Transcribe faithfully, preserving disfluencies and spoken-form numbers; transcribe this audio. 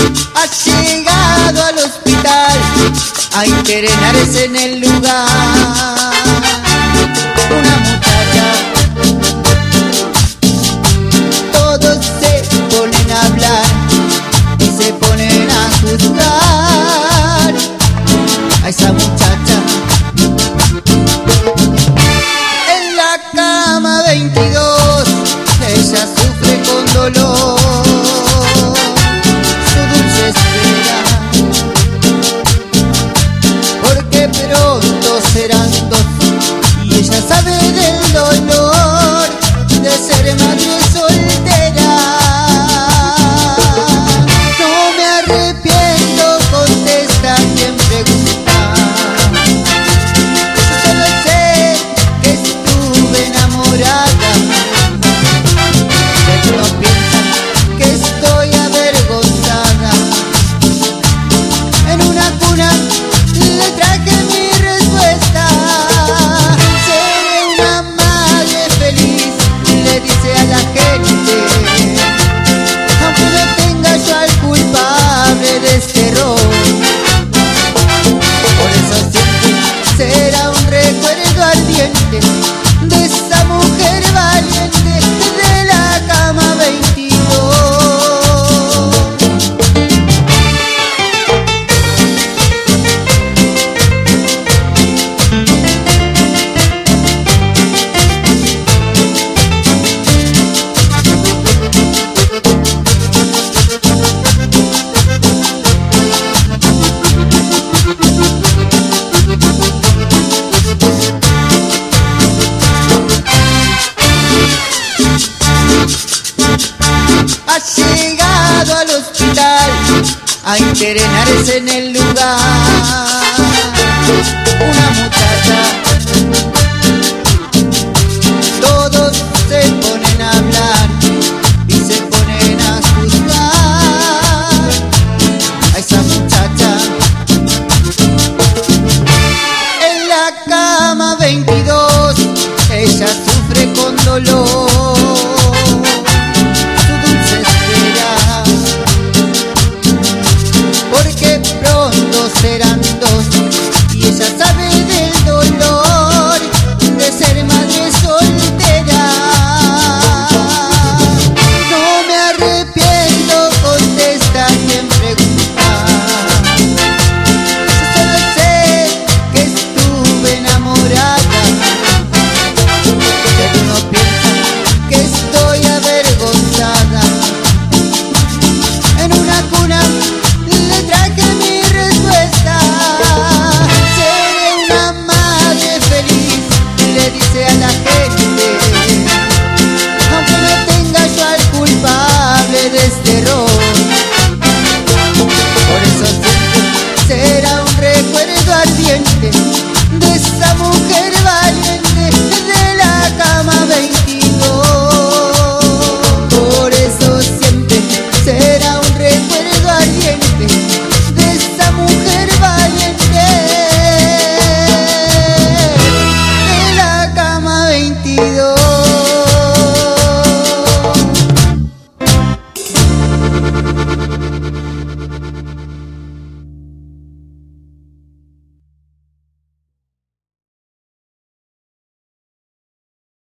Ha llegado al hospital a internarse en el lugar una muchacha. Todos se ponen a hablar y se ponen a juzgar a esa muchacha. En la cama veintidós ella sufre con dolor su dulce espera, porque pronto serán dos y ella sabe del dolor de ser madre soltera. No me arrepiento, contesta quien pregunta. Yo solo sé que estuve enamorada. Algunos piensan que estoy avergonzada. En una cuna le traje mi respuesta. Seré una madre feliz, le dice a la gente, aunque no tenga yo al culpable de este error. Por eso siempre será un recuerdo ardiente de esa mujer valiente de la cama veintidós. Ha llegado al hospital a internarse en el lugar una muchacha.